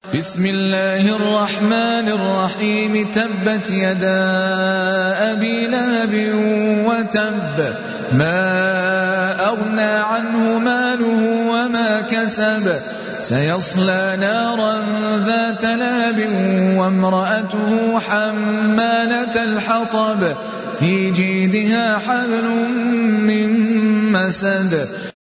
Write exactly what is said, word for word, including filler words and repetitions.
بسم الله الرحمن الرحيم تبت يدا أبي لهب وتب ما أغنى عنه ماله وما كسب سيصلى نارا ذات لهب وامرأته حمالة الحطب في جيدها حبل من مسد